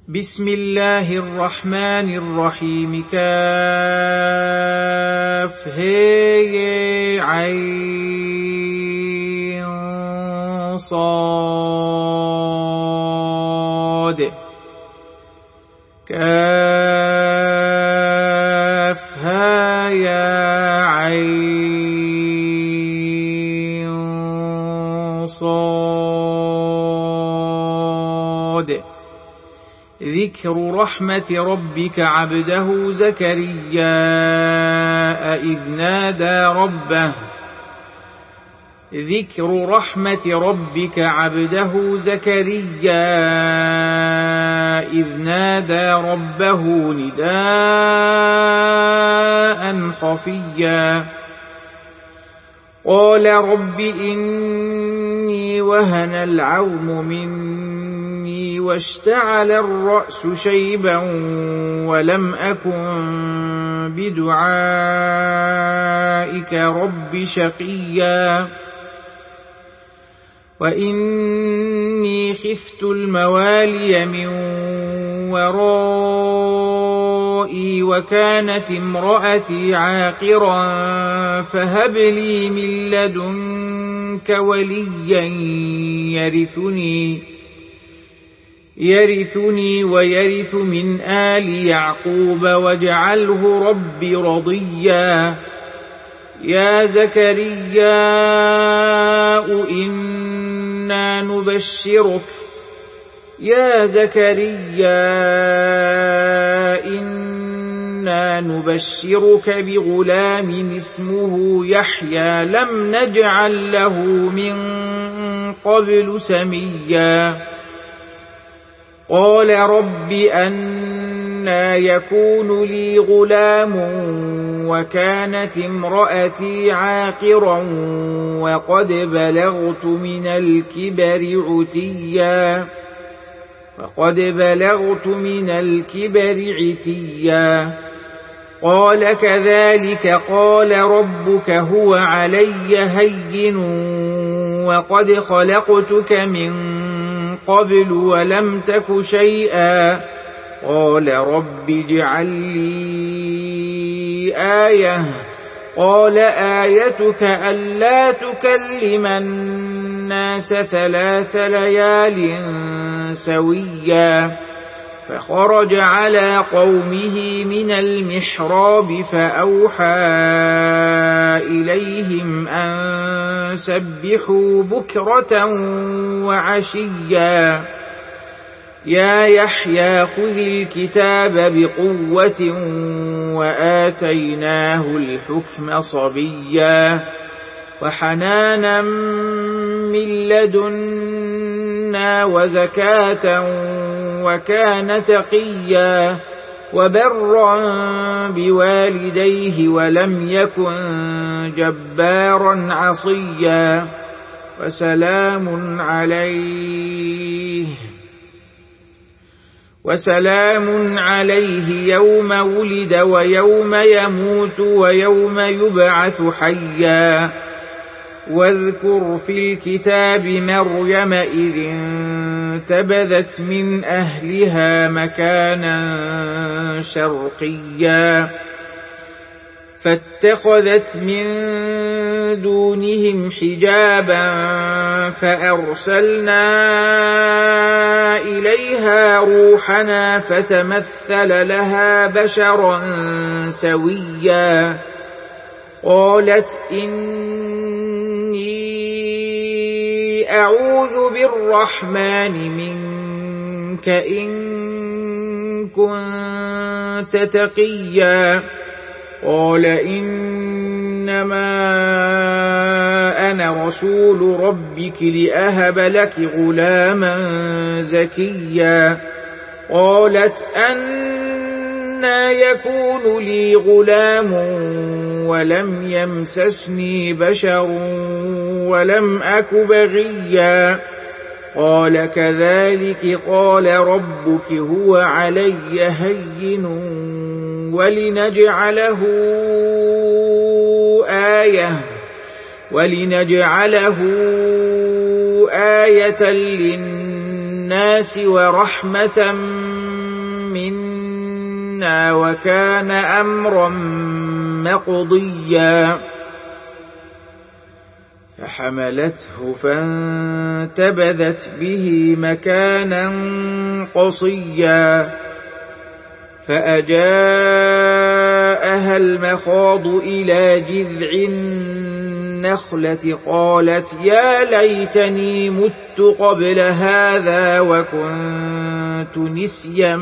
بسم الله الرحمن الرحيم كاف هي عين صاد كاف ها يا عين صاد ذكر رحمة ربك عبده زكريا إذ نادى ربه ذكر رحمة ربك عبده زكريا إذ نادى ربه نداء خفيا قال رب إني وهن العظم مني واشتعل الرأس شيبا ولم أكن بدعائك رب شقيا وإني خفت الموالي من ورائي وكانت امرأتي عاقرا فهب لي من لدنك وليا يرثني ويرث من آل يعقوب واجعله رب رضيا يا زكريا إنا نبشرك بغلام اسمه يحيى لم نجعل له من قبل سميا قال رب أنى يكون لي غلام وكانت امرأتي عاقرا وقد بلغت من الكبر عتيا قال كذلك قال ربك هو علي هين وقد خلقتك من قبل ولم تك شيئا قال رب اجعل لي آية قال آيتك ألا تكلم الناس 3 ليال سويا فخرج على قومه من المحراب فأوحى إليهم أن سبحوا بكرة وعشيا يا يحيى خذ الكتاب بقوة وآتيناه الحكم صبيا وحنانا من لدنا وزكاة وكان تقيا وبرا بوالديه ولم يكن جبارا عصيا وسلام عليه يوم ولد ويوم يموت ويوم يبعث حيا واذكر في الكتاب مريم إذ انتبذت من أهلها مكانا شرقيا فاتخذت من دونهم حجابا فأرسلنا إليها روحنا فتمثل لها بشرا سويا قالت إني أعوذ بالرحمن منك إن كنت تقيا قال إنما أنا رسول ربك لأهب لك غلاما زكيا قالت أنى يكون لي غلام ولم يمسسني بشر ولم أك بغيا قال كذلك قال ربك هو علي هين ولنجعله آية للناس ورحمة وكان أمرا مقضيا فحملته فانتبذت به مكانا قصيا فأجاءها المخاض إلى جذع النخلة قالت يا ليتني مت قبل هذا وكنت نسيا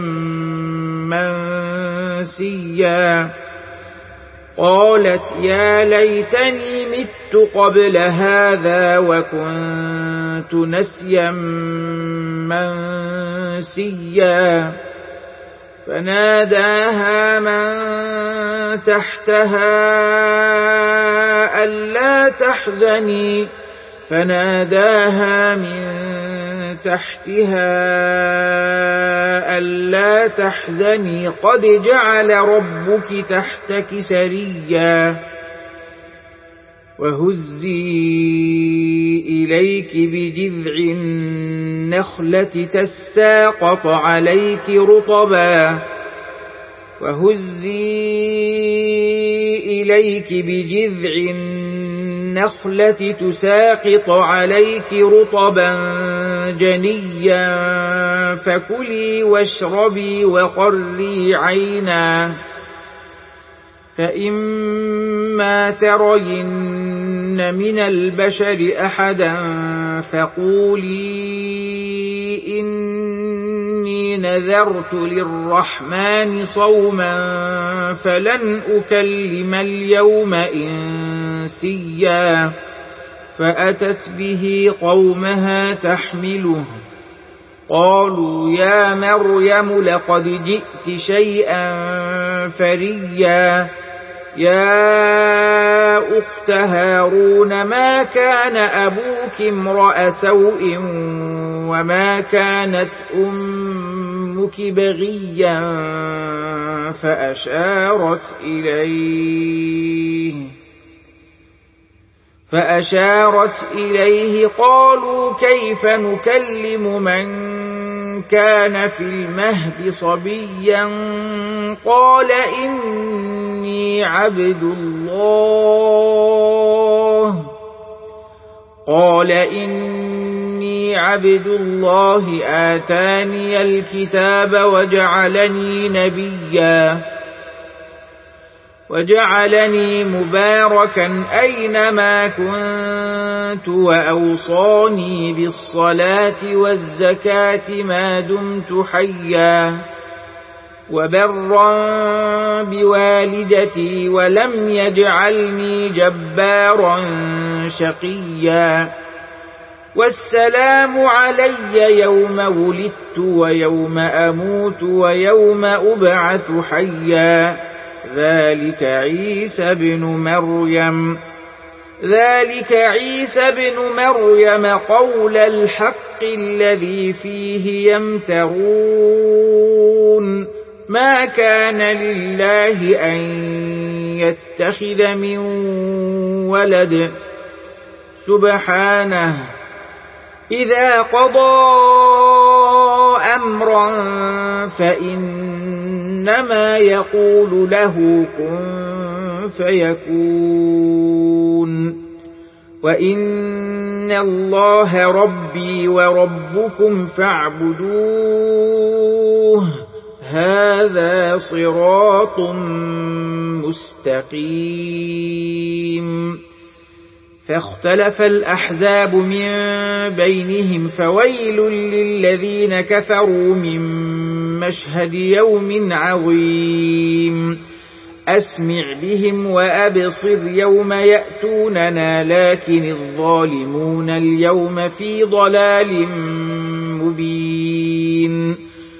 منسيا قالت يا ليتني مت قبل هذا وكنت نسيا منسيا فناداها من تحتها ألا تحزني فناداها من تحتها ألا تحزني قد جعل ربك تحتك سريا وهزي إليك بجذع النخلة تساقط عليك رطبا وهزي إليك بجذع النخلة تساقط عليك رطبا جنيا فكلي واشربي وقري عينا فإما ترين من البشر أحدا فقولي إني نذرت للرحمن صوما فلن أكلم اليوم إنسيا فأتت به قومها تحمله قالوا يا مريم لقد جئت شيئا فريا يا أخت هارون ما كان أبوك امرأ سوء وما كانت أمك بغيا فأشارت إليه قالوا كيف نكلم من كان في المهد صبيا قال إني عبد الله آتاني الكتاب وجعلني مباركا أينما كنت وأوصاني بالصلاة والزكاة ما دمت حيا وبرا بوالدتي ولم يجعلني جبارا شقيا والسلام علي يوم ولدت ويوم أموت ويوم أبعث حيا ذلك عيسى بن مريم قول الحق الذي فيه يمترون ما كان لله أن يتخذ من ولد سبحانه إذا قضى أمرا فإنما يقول له كن فيكون وإن الله ربي وربكم فاعبدوه هذا صراط مستقيم فاختلف الأحزاب من بينهم فويل للذين كفروا من مشهد يوم عظيم أسمع بهم وأبصر يوم يأتوننا لكن الظالمون اليوم في ضلال مبين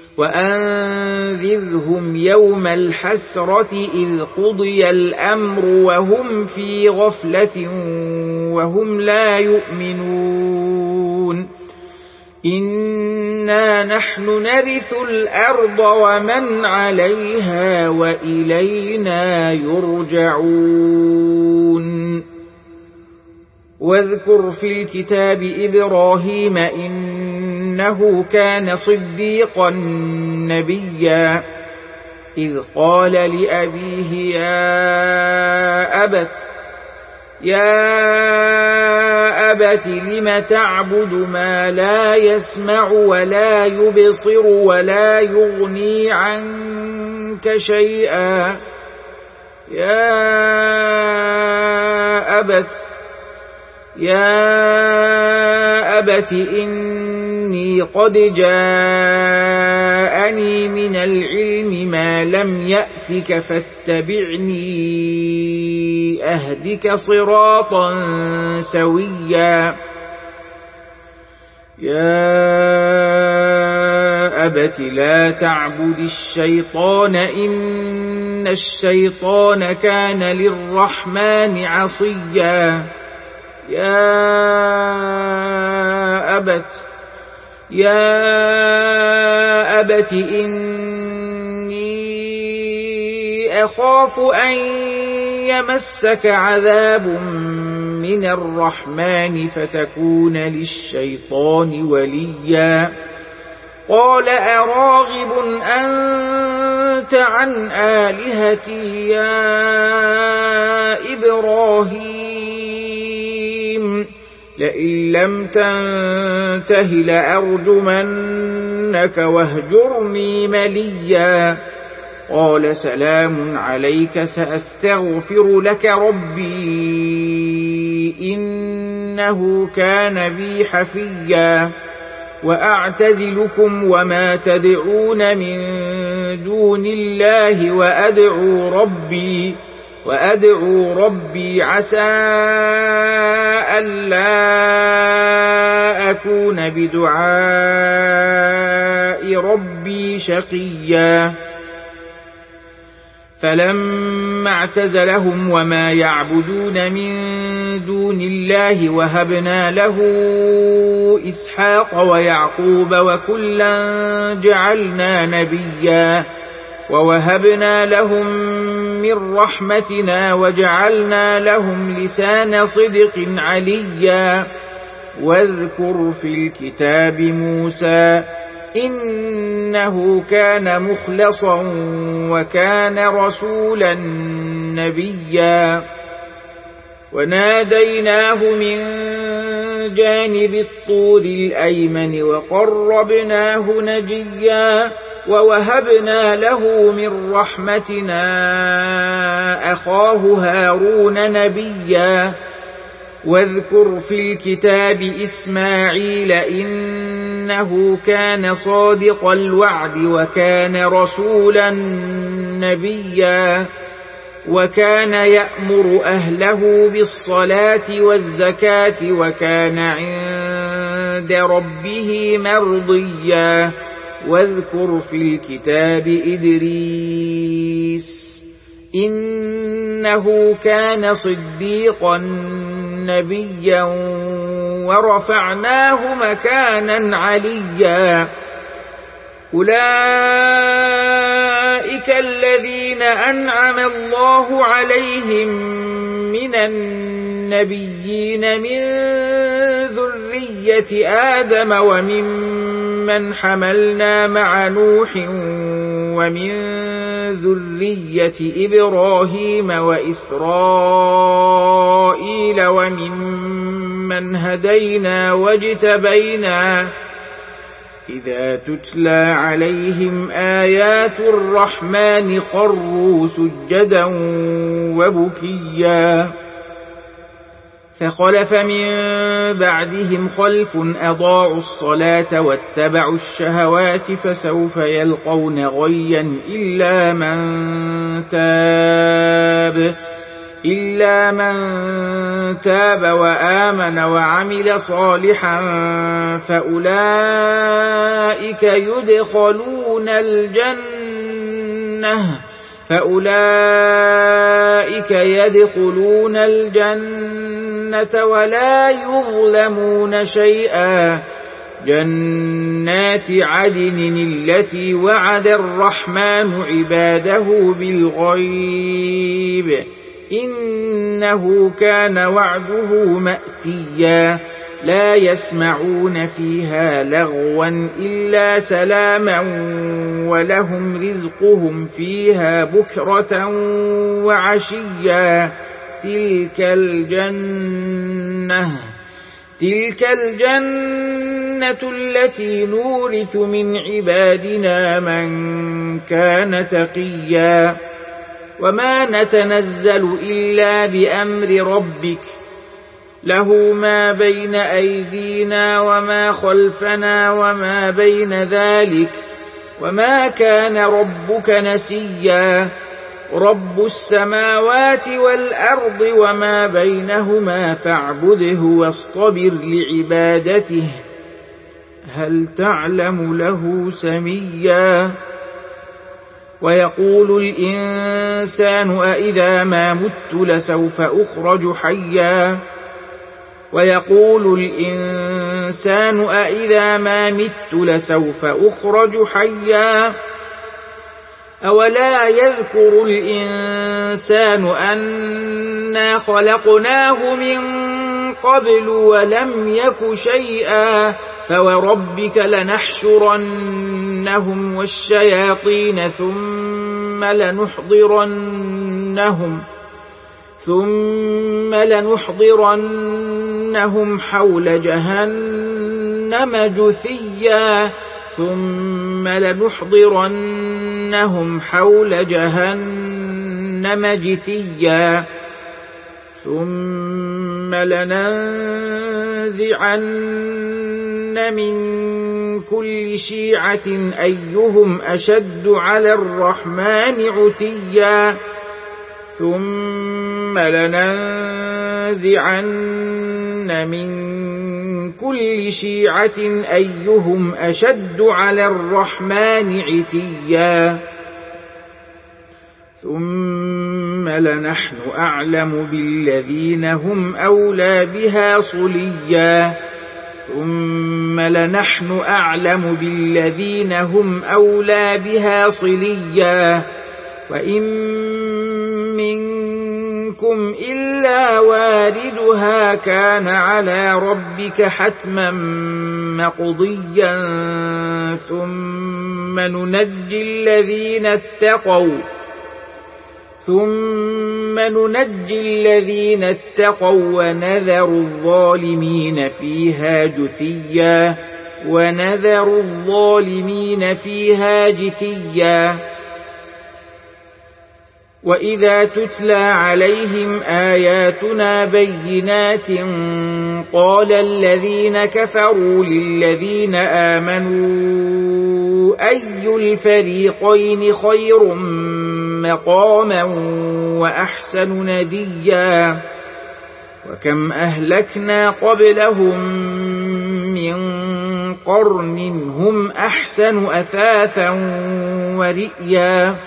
وأنذرهم يوم الحسرة إذ قضي الأمر وهم في غفلة وهم لا يؤمنون إنا نحن نرث الأرض ومن عليها وإلينا يرجعون واذكر في الكتاب إبراهيم إنه كان صديقا نبيا إذ قال لأبيه يا أبت لم تعبد ما لا يسمع ولا يبصر ولا يغني عنك شيئا يا أبت إني قد جاءني من العلم ما لم يأتك فاتبعني أهدك صراطا سويا يا أبت لا تعبد الشيطان إن الشيطان كان للرحمن عصيا يا أبت إني أخاف أن يمسك عذاب من الرحمن فتكون للشيطان وليا قال أراغب أنت عن آلهتي يا إبراهيم لئن لم تنته لأرجمنك واهجرني مليا قال سلام عليك سأستغفر لك ربي إنه كان بي حفيا وأعتزلكم وما تدعون من دون الله وأدعو ربي عسى ألا أكون بدعاء ربي شقيا فلما اعتزلهم وما يعبدون من دون الله وهبنا له إسحاق ويعقوب وكلا جعلنا نبيا ووهبنا لهم من رحمتنا وجعلنا لهم لسان صدق عليا واذكر في الكتاب موسى إنه كان مخلصا وكان رسولا نبيا وناديناه من جانب الطور الأيمن وقربناه نجيا ووهبنا له من رحمتنا أخاه هارون نبيا واذكر في الكتاب إسماعيل إنه كان صادق الوعد وكان رسولا نبيا وكان يأمر أهله بالصلاة والزكاة وكان عند ربه مرضيا واذكر في الكتاب إدريس إنه كان صديقا نبيا ورفعناه مكانا عليا أولئك الذين أنعم الله عليهم من النبيين من ذرية آدم وممن حملنا مع نوح ومن ذرية إبراهيم وإسرائيل وممن هدينا واجتبينا إذا تتلى عليهم آيات الرحمن خروا سجدا وبكيا فخلف من بعدهم خلف أضاعوا الصلاة واتبعوا الشهوات فسوف يلقون غيا إلا من تاب وآمن وعمل صالحا فأولئك يدخلون الجنة ولا يظلمون شيئا جنات عدن التي وعد الرحمن عباده بالغيب إنه كان وعده مأتيا لا يسمعون فيها لغوا إلا سلاما ولهم رزقهم فيها بكرة وعشيا تلك الجنة التي نورث من عبادنا من كان تقيا وما نتنزل إلا بأمر ربك له ما بين أيدينا وما خلفنا وما بين ذلك وما كان ربك نسيا رب السماوات والأرض وما بينهما فاعبده واصطبر لعبادته هل تعلم له سميا ويقول الإنسان أإذا ما مت لسوف أخرج حيا أولا يذكر الإنسان أنا خلقناه من قبل ولم يك شيئا فوربك لنحشرنهم والشياطين ثم لنحضرنهم حول جهنم جثيا ثم لننزعن من كل شيعة أيهم أشد على الرحمن عتيا ثم لننزعن من كل شيعة أيهم أشد على الرحمن عتيا ثم لنحن أعلم بالذين هم أولى بها صليا وإن منكم إلا واردها كان على ربك حتما مقضيا ثم ننجي الذين اتقوا ونذر الظالمين فيها جثيا وإذا تتلى عليهم آياتنا بينات قال الذين كفروا للذين آمنوا أي الفريقين خير مقاما وأحسن نديا وكم أهلكنا قبلهم من قرن هم أحسن أثاثا ورئيا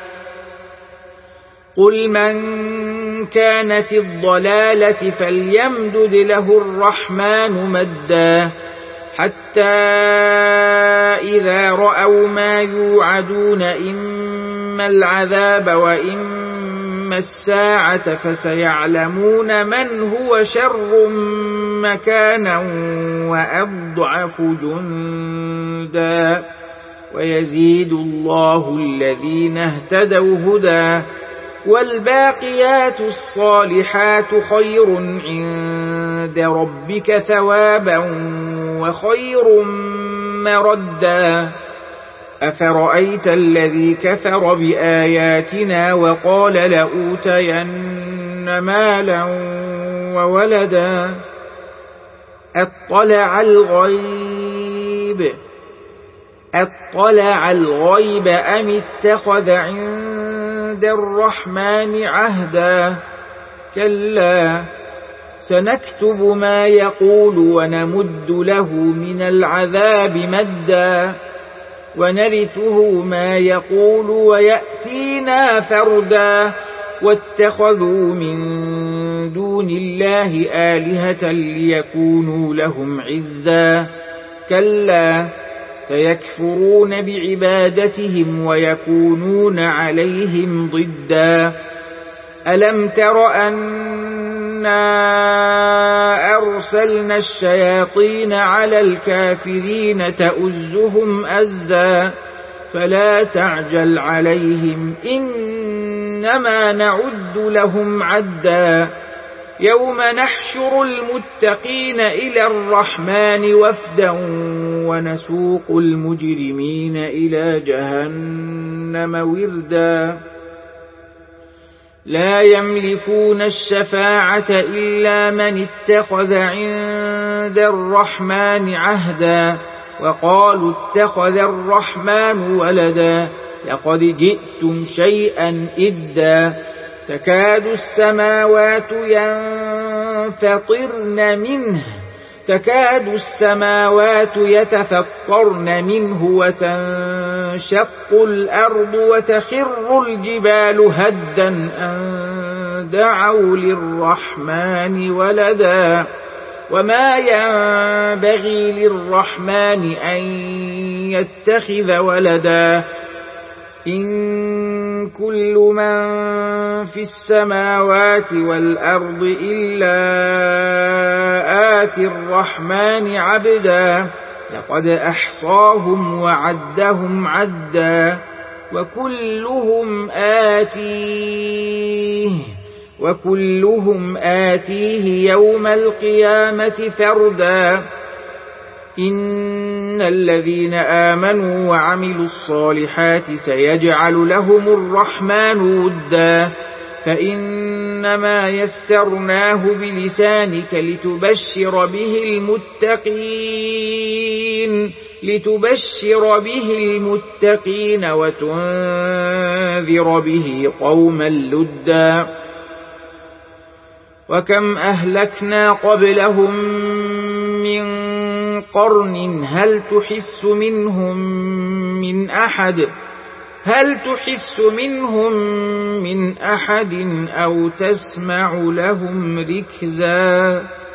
قل من كان في الضلالة فليمدد له الرحمن مدا حتى إذا رأوا ما يوعدون إما العذاب وإما الساعة فسيعلمون من هو شر مكانا وأضعف جندا ويزيد الله الذين اهتدوا هدى والباقيات الصالحات خير عند ربك ثوابا وخير مردا أفرأيت الذي كفر بآياتنا وقال لأوتين مالا وولدا أطلع الغيب أم اتخذ عند الرحمن عهدا كلا سنكتب ما يقول ونمد له من العذاب مدا ونرثه ما يقول ويأتينا فردا واتخذوا من دون الله آلهة ليكونوا لهم عزا كلا سيكفرون بعبادتهم ويكونون عليهم ضدا ألم تر أنا أرسلنا الشياطين على الكافرين تؤزهم أزا فلا تعجل عليهم إنما نعد لهم عدا يوم نحشر المتقين إلى الرحمن وفدا ونسوق المجرمين إلى جهنم وردا لا يملكون الشفاعة إلا من اتخذ عند الرحمن عهدا وقالوا اتخذ الرحمن ولدا لقد جئتم شيئا إدا تكاد السماوات يتفطرن منه وتنشق الأرض وتخر الجبال هدا أن دعوا للرحمن ولدا وما ينبغي للرحمن أن يتخذ ولدا إن كل من في السماوات والأرض إلا آتي الرحمن عبدا لقد أحصاهم وعدهم عدا وكلهم آتيه يوم القيامة فردا إن الذين آمنوا وعملوا الصالحات سيجعل لهم الرحمن ودا فإنما يسرناه بلسانك لتبشر به المتقين وتنذر به قوما لدا وكم أهلكنا قبلهم من قرن هل تحس منهم من أحد أو تسمع لهم ركزا